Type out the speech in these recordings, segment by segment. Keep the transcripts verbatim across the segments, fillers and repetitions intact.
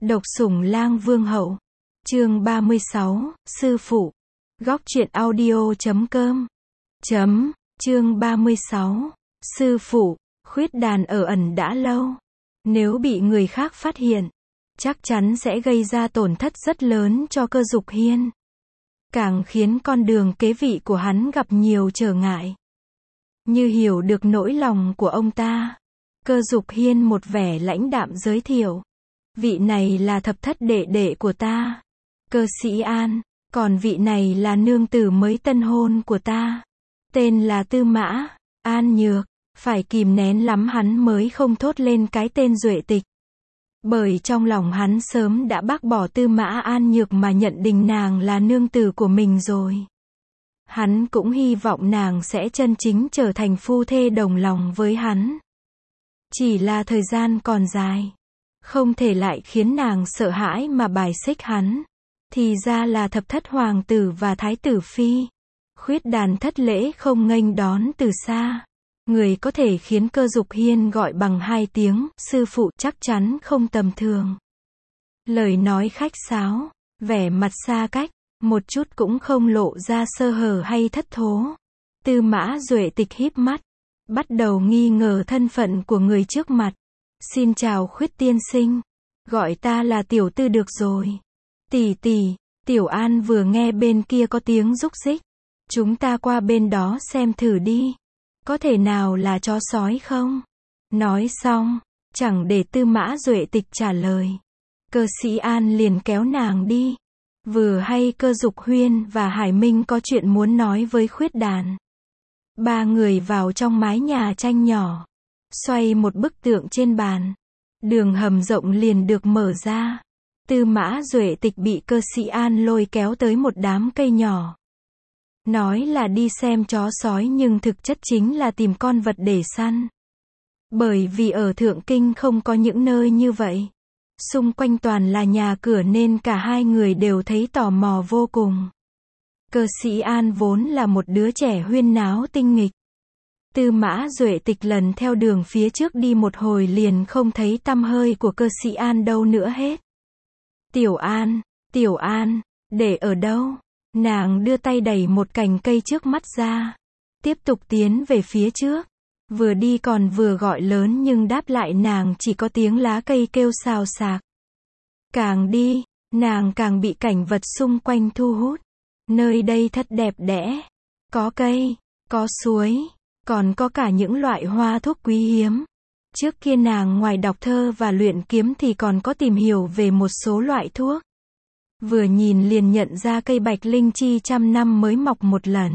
Độc Sủng Lang Vương Hậu. Chương ba mươi sáu, Sư Phụ. Góc truyện audio chấm com. Chấm, chương ba mươi sáu. Sư Phụ, khuyết đàn ở ẩn đã lâu. Nếu bị người khác phát hiện, chắc chắn sẽ gây ra tổn thất rất lớn cho Cơ Dục Hiên. Càng khiến con đường kế vị của hắn gặp nhiều trở ngại. Như hiểu được nỗi lòng của ông ta, Cơ Dục Hiên một vẻ lãnh đạm giới thiệu. Vị này là thập thất đệ đệ của ta, Cơ Sĩ An, còn vị này là nương tử mới tân hôn của ta, tên là Tư Mã An Nhược. Phải kìm nén lắm hắn mới không thốt lên cái tên Duệ Tịch. Bởi trong lòng hắn sớm đã bác bỏ Tư Mã An Nhược mà nhận định nàng là nương tử của mình rồi. Hắn cũng hy vọng nàng sẽ chân chính trở thành phu thê đồng lòng với hắn. Chỉ là thời gian còn dài, không thể lại khiến nàng sợ hãi mà bài xích hắn. Thì ra là thập thất hoàng tử và thái tử phi. Khuyết đàn thất lễ không nghênh đón từ xa. Người có thể khiến Cơ Dục Hiên gọi bằng hai tiếng sư phụ chắc chắn không tầm thường. Lời nói khách sáo, vẻ mặt xa cách, một chút cũng không lộ ra sơ hở hay thất thố. Tư Mã Duệ Tịch híp mắt, bắt đầu nghi ngờ thân phận của người trước mặt. Xin chào Khuyết tiên sinh, gọi ta là tiểu tư được rồi. Tỷ tỷ, Tiểu An vừa nghe bên kia có tiếng rúc rích. Chúng ta qua bên đó xem thử đi. Có thể nào là chó sói không? Nói xong, chẳng để Tư Mã Duệ Tịch trả lời. Cơ Sĩ An liền kéo nàng đi. Vừa hay Cơ Dục Huyên và Hải Minh có chuyện muốn nói với khuyết đàn. Ba người vào trong mái nhà tranh nhỏ. Xoay một bức tượng trên bàn. Đường hầm rộng liền được mở ra. Tư Mã Duệ Tịch bị Cơ Sĩ An lôi kéo tới một đám cây nhỏ. Nói là đi xem chó sói nhưng thực chất chính là tìm con vật để săn. Bởi vì ở Thượng Kinh không có những nơi như vậy. Xung quanh toàn là nhà cửa nên cả hai người đều thấy tò mò vô cùng. Cơ Sĩ An vốn là một đứa trẻ huyên náo tinh nghịch. Tư Mã Duệ Tịch lần theo đường phía trước đi một hồi liền không thấy tăm hơi của Cơ Sĩ An đâu nữa hết. Tiểu An, Tiểu An, để ở đâu? Nàng đưa tay đẩy một cành cây trước mắt ra. Tiếp tục tiến về phía trước. Vừa đi còn vừa gọi lớn nhưng đáp lại nàng chỉ có tiếng lá cây kêu xào xạc. Càng đi, nàng càng bị cảnh vật xung quanh thu hút. Nơi đây thật đẹp đẽ. Có cây, có suối, còn có cả những loại hoa thuốc quý hiếm. Trước kia nàng ngoài đọc thơ và luyện kiếm thì còn có tìm hiểu về một số loại thuốc. Vừa nhìn liền nhận ra cây bạch linh chi trăm năm mới mọc một lần.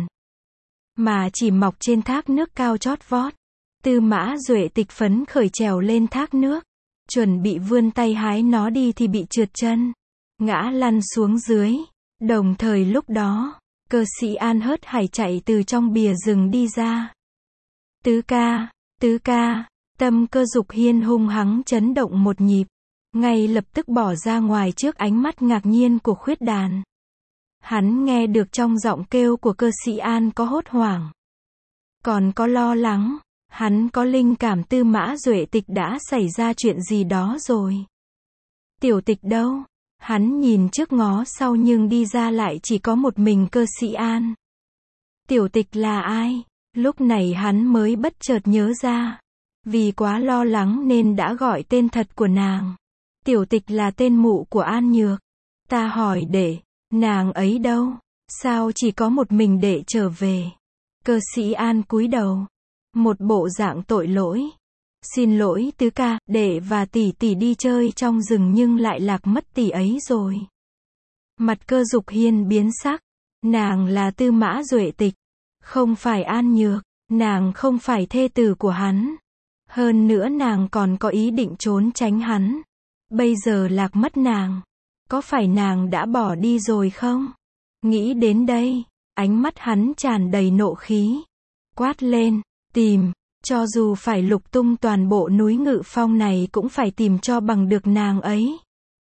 Mà chỉ mọc trên thác nước cao chót vót. Tư Mã Duệ Tịch phấn khởi trèo lên thác nước. Chuẩn bị vươn tay hái nó đi thì bị trượt chân. Ngã lăn xuống dưới. Đồng thời lúc đó, Cơ Sĩ An hớt hải chạy từ trong bìa rừng đi ra. Tứ ca, tứ ca, tâm Cơ Dục Hiên hung hăng chấn động một nhịp. Ngay lập tức bỏ ra ngoài trước ánh mắt ngạc nhiên của khuyết đàn. Hắn nghe được trong giọng kêu của Cơ Sĩ An có hốt hoảng. Còn có lo lắng. Hắn có linh cảm Tư Mã Duệ Tịch đã xảy ra chuyện gì đó rồi. Tiểu Tịch đâu? Hắn nhìn trước ngó sau nhưng đi ra lại chỉ có một mình Cơ Sĩ An. Tiểu Tịch là ai? Lúc này hắn mới bất chợt nhớ ra. Vì quá lo lắng nên đã gọi tên thật của nàng. Tiểu Tịch là tên mụ của An Nhược. Ta hỏi đệ, nàng ấy đâu? Sao chỉ có một mình đệ trở về? Cơ Sĩ An cúi đầu. Một bộ dạng tội lỗi. Xin lỗi tứ ca, đệ và tỷ tỷ đi chơi trong rừng nhưng lại lạc mất tỷ ấy rồi. Mặt Cơ Dục Hiên biến sắc. Nàng là Tư Mã Duệ Tịch. Không phải An Nhược. Nàng không phải thê tử của hắn. Hơn nữa nàng còn có ý định trốn tránh hắn. Bây giờ lạc mất nàng. Có phải nàng đã bỏ đi rồi không? Nghĩ đến đây, ánh mắt hắn tràn đầy nộ khí. Quát lên, tìm, cho dù phải lục tung toàn bộ núi Ngự Phong này cũng phải tìm cho bằng được nàng ấy.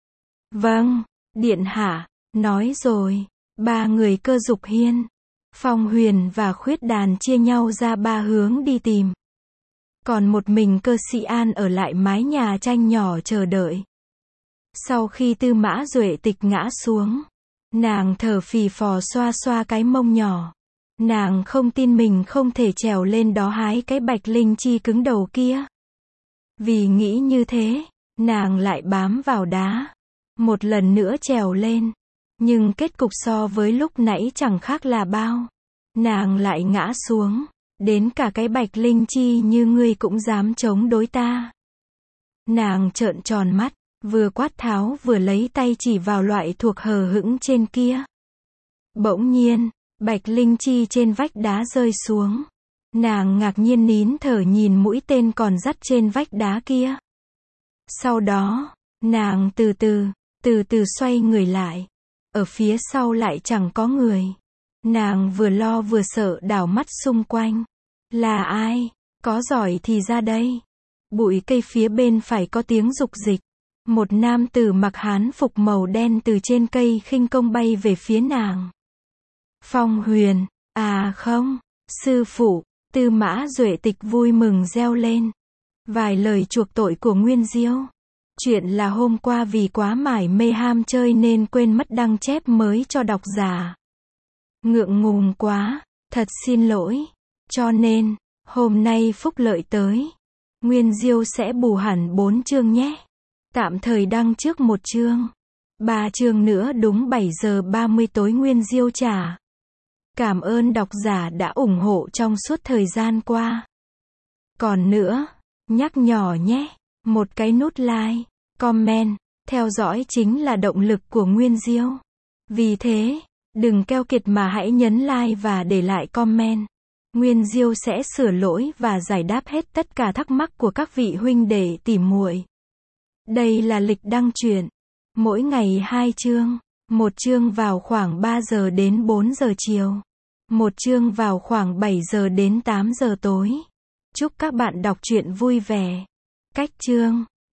Vâng, điện hạ, nói rồi. Ba người Cơ Dục Hiên, Phong Huyền và Khuyết Đàn chia nhau ra ba hướng đi tìm. Còn một mình Cơ Sĩ An ở lại mái nhà tranh nhỏ chờ đợi. Sau khi Tư Mã Duệ Tịch ngã xuống, nàng thở phì phò xoa xoa cái mông nhỏ. Nàng không tin mình không thể trèo lên đó hái cái bạch linh chi cứng đầu kia. Vì nghĩ như thế, nàng lại bám vào đá. Một lần nữa trèo lên. Nhưng kết cục so với lúc nãy chẳng khác là bao. Nàng lại ngã xuống. Đến cả cái bạch linh chi như ngươi cũng dám chống đối ta. Nàng trợn tròn mắt, vừa quát tháo vừa lấy tay chỉ vào loại thuộc hờ hững trên kia. Bỗng nhiên, bạch linh chi trên vách đá rơi xuống. Nàng ngạc nhiên nín thở nhìn mũi tên còn dắt trên vách đá kia. Sau đó, nàng từ từ, từ từ xoay người lại. Ở phía sau lại chẳng có người. Nàng vừa lo vừa sợ đảo mắt xung quanh. Là ai? Có giỏi thì ra đây. Bụi cây phía bên phải có tiếng rục dịch. Một nam tử mặc hán phục màu đen từ trên cây khinh công bay về phía nàng. Phong Huyền, à không, sư phụ. Tư Mã Duệ Tịch vui mừng reo lên. Vài lời chuộc tội của Nguyên Diêu. Chuyện là hôm qua vì quá mải mê ham chơi nên quên mất đăng chép mới cho độc giả. Ngượng ngùng quá, thật xin lỗi. Cho nên, hôm nay phúc lợi tới. Nguyên Diêu sẽ bù hẳn bốn chương nhé. Tạm thời đăng trước một chương. Ba chương nữa đúng bảy giờ ba mươi tối Nguyên Diêu trả. Cảm ơn độc giả đã ủng hộ trong suốt thời gian qua. Còn nữa, nhắc nhỏ nhé, một cái nút like, comment, theo dõi chính là động lực của Nguyên Diêu. Vì thế, đừng keo kiệt mà hãy nhấn like và để lại comment. Nguyên Diêu sẽ sửa lỗi và giải đáp hết tất cả thắc mắc của các vị huynh đệ tỉ muội. Đây là lịch đăng truyện. Mỗi ngày hai chương. Một chương vào khoảng ba giờ đến bốn giờ chiều. Một chương vào khoảng bảy giờ đến tám giờ tối. Chúc các bạn đọc truyện vui vẻ. Cách chương